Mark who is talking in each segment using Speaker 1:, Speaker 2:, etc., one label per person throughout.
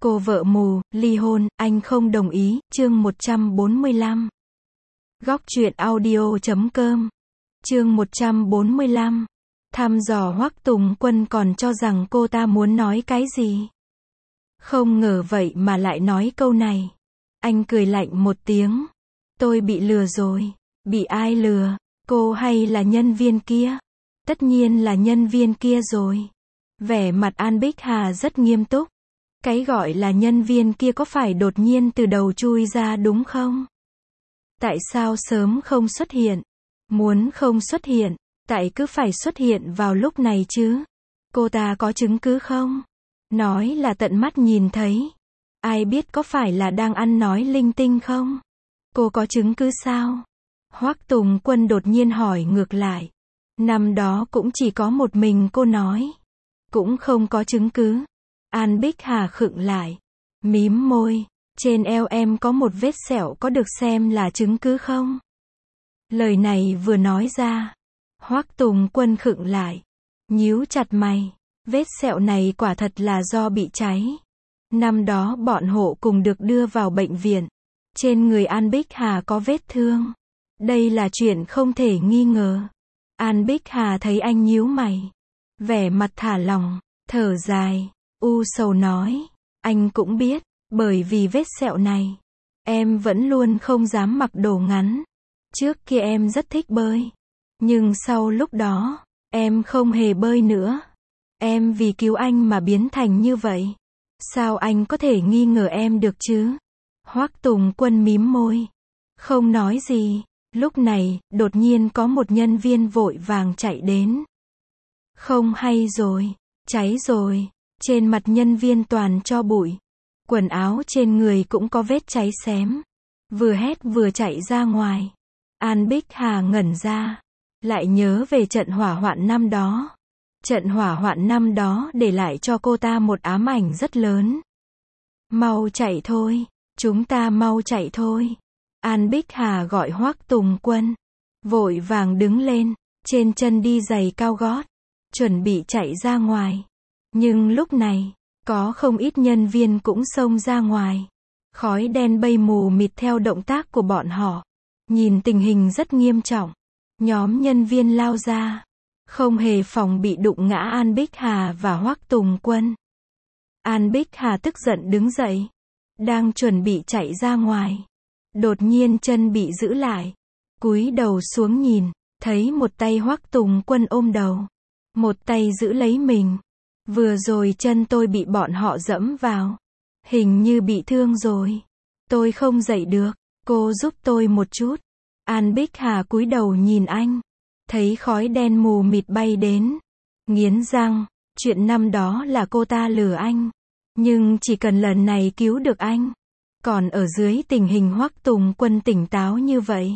Speaker 1: Cô vợ mù, ly hôn, anh không đồng ý, chương 145. Góc truyện audio.com. Chương 145. Thăm dò Hoắc Tùng Quân còn cho rằng cô ta muốn nói cái gì. Không ngờ vậy mà lại nói câu này. Anh cười lạnh một tiếng. Tôi bị lừa rồi. Bị ai lừa? Cô hay là nhân viên kia? Tất nhiên là nhân viên kia rồi. Vẻ mặt An Bích Hà rất nghiêm túc. Cái gọi là nhân viên kia có phải đột nhiên từ đầu chui ra đúng không? Tại sao sớm không xuất hiện? Muốn không xuất hiện, tại cứ phải xuất hiện vào lúc này chứ? Cô ta có chứng cứ không? Nói là tận mắt nhìn thấy. Ai biết có phải là đang ăn nói linh tinh không? Cô có chứng cứ sao? Hoắc Tùng Quân đột nhiên hỏi ngược lại. Năm đó cũng chỉ có một mình cô nói. Cũng không có chứng cứ. An Bích Hà khựng lại. Mím môi. Trên eo em có một vết sẹo có được xem là chứng cứ không? Lời này vừa nói ra. Hoắc Tùng Quân khựng lại. Nhíu chặt mày. Vết sẹo này quả thật là do bị cháy. Năm đó bọn hộ cùng được đưa vào bệnh viện. Trên người An Bích Hà có vết thương. Đây là chuyện không thể nghi ngờ. An Bích Hà thấy anh nhíu mày. Vẻ mặt thả lỏng, thở dài. U sầu nói. Anh cũng biết, bởi vì vết sẹo này. Em vẫn luôn không dám mặc đồ ngắn. Trước kia em rất thích bơi. Nhưng sau lúc đó, em không hề bơi nữa. Em vì cứu anh mà biến thành như vậy. Sao anh có thể nghi ngờ em được chứ? Hoắc Tùng Quân mím môi. Không nói gì. Lúc này, đột nhiên có một nhân viên vội vàng chạy đến. Không hay rồi. Cháy rồi. Trên mặt nhân viên toàn tro bụi. Quần áo trên người cũng có vết cháy xém. Vừa hét vừa chạy ra ngoài. An Bích Hà ngẩn ra. Lại nhớ về trận hỏa hoạn năm đó. Trận hỏa hoạn năm đó để lại cho cô ta một ám ảnh rất lớn. Mau chạy thôi. Chúng ta mau chạy thôi. An Bích Hà gọi Hoắc Tùng Quân. Vội vàng đứng lên. Trên chân đi giày cao gót. Chuẩn bị chạy ra ngoài. Nhưng lúc này, có không ít nhân viên cũng xông ra ngoài. Khói đen bay mù mịt theo động tác của bọn họ. Nhìn tình hình rất nghiêm trọng. Nhóm nhân viên lao ra. Không hề phòng bị đụng ngã An Bích Hà và Hoắc Tùng Quân. An Bích Hà tức giận đứng dậy. Đang chuẩn bị chạy ra ngoài. Đột nhiên chân bị giữ lại. Cúi đầu xuống nhìn. Thấy một tay Hoắc Tùng Quân ôm đầu. Một tay giữ lấy mình. Vừa rồi chân tôi bị bọn họ dẫm vào. Hình như bị thương rồi. Tôi không dậy được. Cô giúp tôi một chút. An Bích Hà cúi đầu nhìn anh. Thấy khói đen mù mịt bay đến. Nghiến răng. Chuyện năm đó là cô ta lừa anh. Nhưng chỉ cần lần này cứu được anh. Còn ở dưới tình hình Hoắc Tùng Quân tỉnh táo như vậy.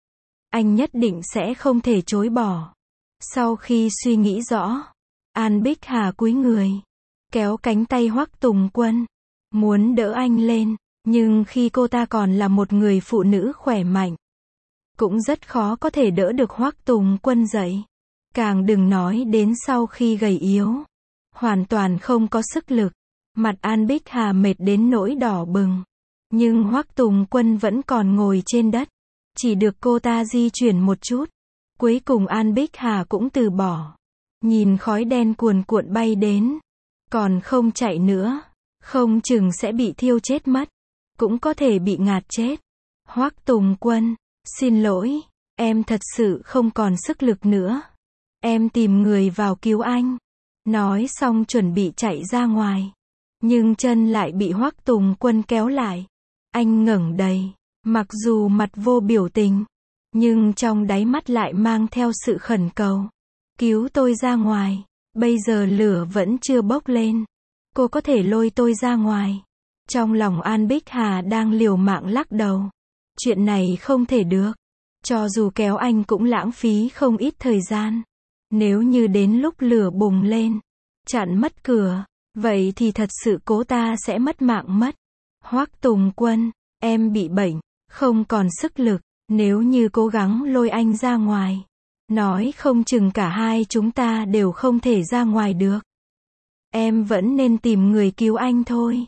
Speaker 1: Anh nhất định sẽ không thể chối bỏ. Sau khi suy nghĩ rõ. An Bích Hà cúi người. Kéo cánh tay Hoắc Tùng Quân. Muốn đỡ anh lên. Nhưng khi cô ta còn là một người phụ nữ khỏe mạnh. Cũng rất khó có thể đỡ được Hoắc Tùng Quân dậy. Càng đừng nói đến sau khi gầy yếu. Hoàn toàn không có sức lực. Mặt An Bích Hà mệt đến nỗi đỏ bừng. Nhưng Hoắc Tùng Quân vẫn còn ngồi trên đất. Chỉ được cô ta di chuyển một chút. Cuối cùng An Bích Hà cũng từ bỏ. Nhìn khói đen cuồn cuộn bay đến. Còn không chạy nữa. Không chừng sẽ bị thiêu chết mất. Cũng có thể bị ngạt chết. Hoắc Tùng Quân. Xin lỗi. Em thật sự không còn sức lực nữa. Em tìm người vào cứu anh. Nói xong chuẩn bị chạy ra ngoài. Nhưng chân lại bị Hoắc Tùng Quân kéo lại. Anh ngẩng đầy. Mặc dù mặt vô biểu tình. Nhưng trong đáy mắt lại mang theo sự khẩn cầu. Cứu tôi ra ngoài. Bây giờ lửa vẫn chưa bốc lên. Cô có thể lôi tôi ra ngoài. Trong lòng An Bích Hà đang liều mạng lắc đầu. Chuyện này không thể được. Cho dù kéo anh cũng lãng phí không ít thời gian. Nếu như đến lúc lửa bùng lên. Chặn mất cửa. Vậy thì thật sự cô ta sẽ mất mạng mất. Hoắc Tùng Quân. Em bị bệnh. Không còn sức lực. Nếu như cố gắng lôi anh ra ngoài. Nói không chừng cả hai chúng ta đều không thể ra ngoài được. Em vẫn nên tìm người cứu anh thôi.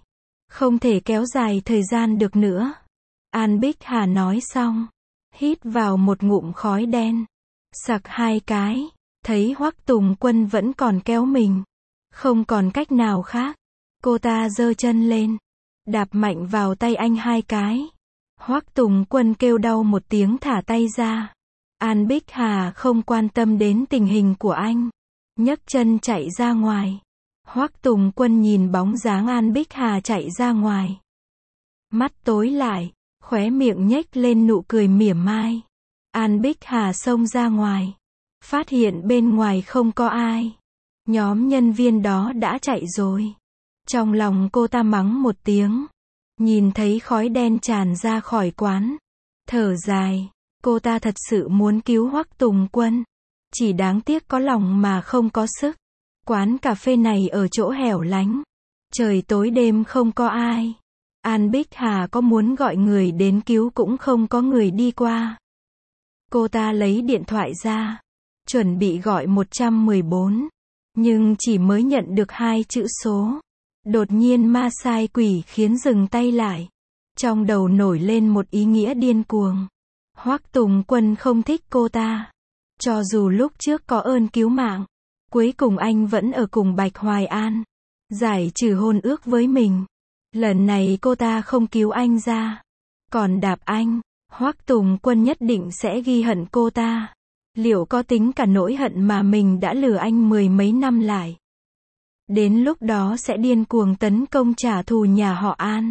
Speaker 1: Không thể kéo dài thời gian được nữa. An Bích Hà nói xong, hít vào một ngụm khói đen, sặc 2 cái, thấy Hoắc Tùng Quân vẫn còn kéo mình. Không còn cách nào khác. Cô ta giơ chân lên, đạp mạnh vào tay anh 2 cái. Hoắc Tùng Quân kêu đau một tiếng thả tay ra. An Bích Hà không quan tâm đến tình hình của anh, nhấc chân chạy ra ngoài. Hoắc Tùng Quân nhìn bóng dáng An Bích Hà chạy ra ngoài, mắt tối lại, khóe miệng nhếch lên nụ cười mỉa mai. An Bích Hà xông ra ngoài, phát hiện bên ngoài không có ai. Nhóm nhân viên đó đã chạy rồi. Trong lòng cô ta mắng một tiếng, nhìn thấy khói đen tràn ra khỏi quán, thở dài. Cô ta thật sự muốn cứu Hoắc Tùng Quân, chỉ đáng tiếc có lòng mà không có sức. Quán cà phê này ở chỗ hẻo lánh, trời tối đêm không có ai. An Bích Hà có muốn gọi người đến cứu cũng không có người đi qua. Cô ta lấy điện thoại ra, chuẩn bị gọi 114, nhưng chỉ mới nhận được 2 chữ số. Đột nhiên ma sai quỷ khiến dừng tay lại. Trong đầu nổi lên một ý nghĩa điên cuồng. Hoắc Tùng Quân không thích cô ta. Cho dù lúc trước có ơn cứu mạng, cuối cùng anh vẫn ở cùng Bạch Hoài An, giải trừ hôn ước với mình. Lần này cô ta không cứu anh ra, còn đạp anh. Hoắc Tùng Quân nhất định sẽ ghi hận cô ta. Liệu có tính cả nỗi hận mà mình đã lừa anh 10 mấy năm lại? Đến lúc đó sẽ điên cuồng tấn công trả thù nhà họ An.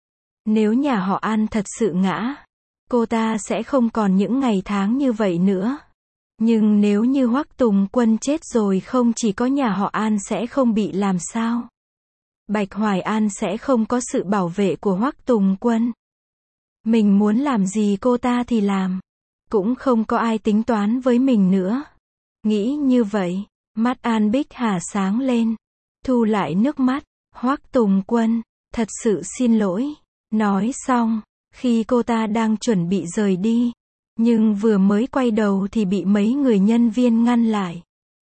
Speaker 1: Nếu nhà họ An thật sự ngã, cô ta sẽ không còn những ngày tháng như vậy nữa. Nhưng nếu như Hoắc Tùng Quân chết rồi, không chỉ có nhà họ An sẽ không bị làm sao. Bạch Hoài An sẽ không có sự bảo vệ của Hoắc Tùng Quân. Mình muốn làm gì cô ta thì làm. Cũng không có ai tính toán với mình nữa. Nghĩ như vậy, mắt An Bích Hà sáng lên. Thu lại nước mắt. Hoắc Tùng Quân, thật sự xin lỗi. Nói xong, khi cô ta đang chuẩn bị rời đi, nhưng vừa mới quay đầu thì bị mấy người nhân viên ngăn lại.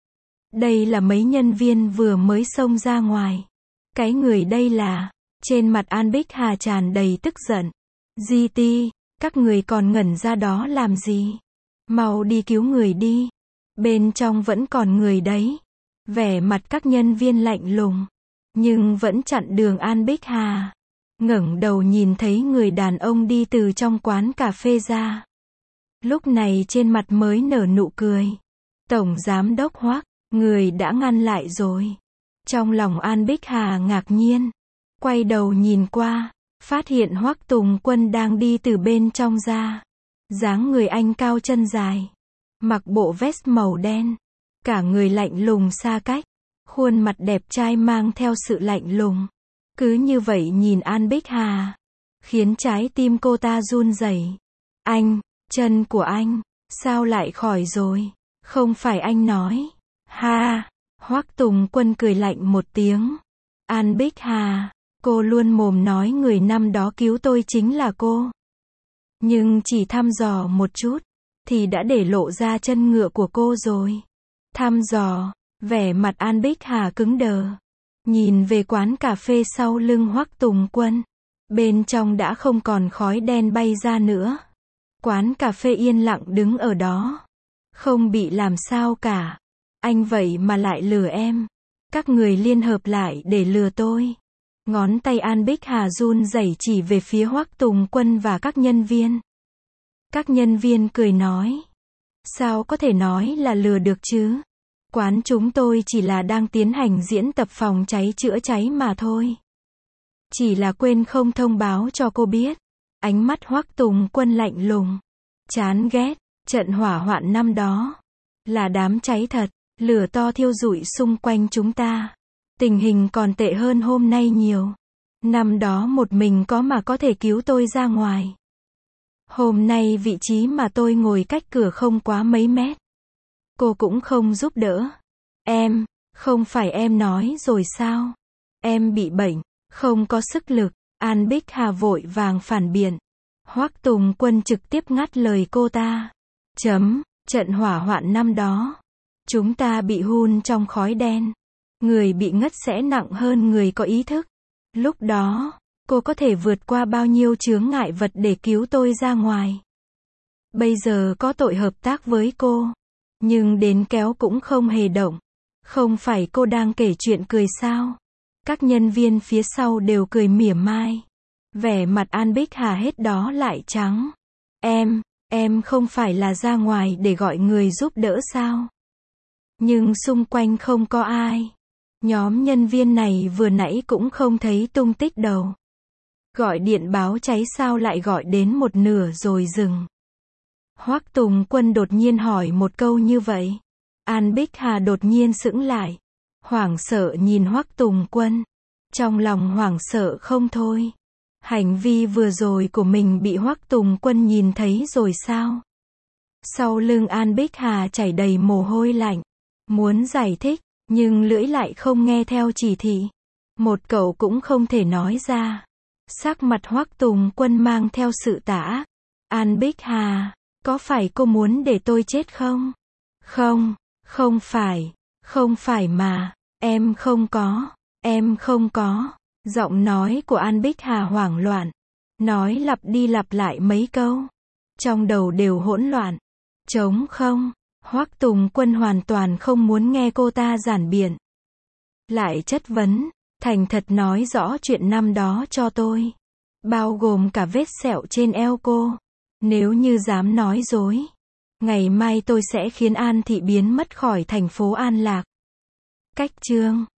Speaker 1: Đây là mấy nhân viên vừa mới xông ra ngoài. Cái người đây là, trên mặt An Bích Hà tràn đầy tức giận. GT, các người còn ngẩn ra đó làm gì? Mau đi cứu người đi. Bên trong vẫn còn người đấy. Vẻ mặt các nhân viên lạnh lùng, nhưng vẫn chặn đường An Bích Hà. Ngẩng đầu nhìn thấy người đàn ông đi từ trong quán cà phê ra. Lúc này trên mặt mới nở nụ cười. Tổng giám đốc Hoắc, người đã ngăn lại rồi. Trong lòng An Bích Hà ngạc nhiên, quay đầu nhìn qua, phát hiện Hoắc Tùng Quân đang đi từ bên trong ra. Dáng người anh cao chân dài, mặc bộ vest màu đen, cả người lạnh lùng xa cách, khuôn mặt đẹp trai mang theo sự lạnh lùng. Cứ như vậy nhìn An Bích Hà, khiến trái tim cô ta run rẩy. Anh, chân của anh, sao lại khỏi rồi? Không phải anh nói. Ha, Hoắc Tùng Quân cười lạnh một tiếng. An Bích Hà, cô luôn mồm nói người năm đó cứu tôi chính là cô. Nhưng chỉ thăm dò một chút, thì đã để lộ ra chân ngựa của cô rồi. Thăm dò, vẻ mặt An Bích Hà cứng đờ. Nhìn về quán cà phê sau lưng Hoắc Tùng Quân. Bên trong đã không còn khói đen bay ra nữa. Quán cà phê yên lặng đứng ở đó. Không bị làm sao cả. Anh vậy mà lại lừa em. Các người liên hợp lại để lừa tôi. Ngón tay An Bích Hà run rẩy chỉ về phía Hoắc Tùng Quân và các nhân viên. Các nhân viên cười nói. Sao có thể nói là lừa được chứ? Quán chúng tôi chỉ là đang tiến hành diễn tập phòng cháy chữa cháy mà thôi. Chỉ là quên không thông báo cho cô biết. Ánh mắt Hoắc Tùng Quân lạnh lùng. Chán ghét, trận hỏa hoạn năm đó. Là đám cháy thật, lửa to thiêu rụi xung quanh chúng ta. Tình hình còn tệ hơn hôm nay nhiều. Năm đó một mình có mà có thể cứu tôi ra ngoài. Hôm nay vị trí mà tôi ngồi cách cửa không quá mấy mét. Cô cũng không giúp đỡ. Em, không phải em nói rồi sao? Em bị bệnh, không có sức lực. An Bích Hà vội vàng phản biện. Hoắc Tùng Quân trực tiếp ngắt lời cô ta. Trận hỏa hoạn năm đó. Chúng ta bị hun trong khói đen. Người bị ngất sẽ nặng hơn người có ý thức. Lúc đó, Cô có thể vượt qua bao nhiêu chướng ngại vật để cứu tôi ra ngoài. Bây giờ có tội hợp tác với cô. Nhưng đến kéo cũng không hề động. Không phải cô đang kể chuyện cười sao? Các nhân viên phía sau đều cười mỉa mai. Vẻ mặt An Bích Hà hết đó lại trắng. Em không phải là ra ngoài để gọi người giúp đỡ sao? Nhưng xung quanh không có ai. Nhóm nhân viên này vừa nãy cũng không thấy tung tích đâu. Gọi điện báo cháy sao lại gọi đến một nửa rồi dừng. Hoắc Tùng Quân đột nhiên hỏi một câu như vậy. An Bích Hà đột nhiên sững lại. Hoảng sợ nhìn Hoắc Tùng Quân. Trong lòng hoảng sợ không thôi. Hành vi vừa rồi của mình bị Hoắc Tùng Quân nhìn thấy rồi sao? Sau lưng An Bích Hà chảy đầy mồ hôi lạnh. Muốn giải thích, nhưng lưỡi lại không nghe theo chỉ thị. Một cậu cũng không thể nói ra. Sắc mặt Hoắc Tùng Quân mang theo sự tà ác. An Bích Hà, có phải cô muốn để tôi chết không? Không phải mà, em không có. Giọng nói của An Bích Hà hoảng loạn. Nói lặp đi lặp lại mấy câu. Trong đầu đều hỗn loạn. Trống không. Hoắc Tùng Quân hoàn toàn không muốn nghe cô ta giản biện. Lại chất vấn, thành thật nói rõ chuyện năm đó cho tôi. Bao gồm cả vết sẹo trên eo cô. Nếu như dám nói dối, ngày mai tôi sẽ khiến An Thị biến mất khỏi thành phố An Lạc. Cách chương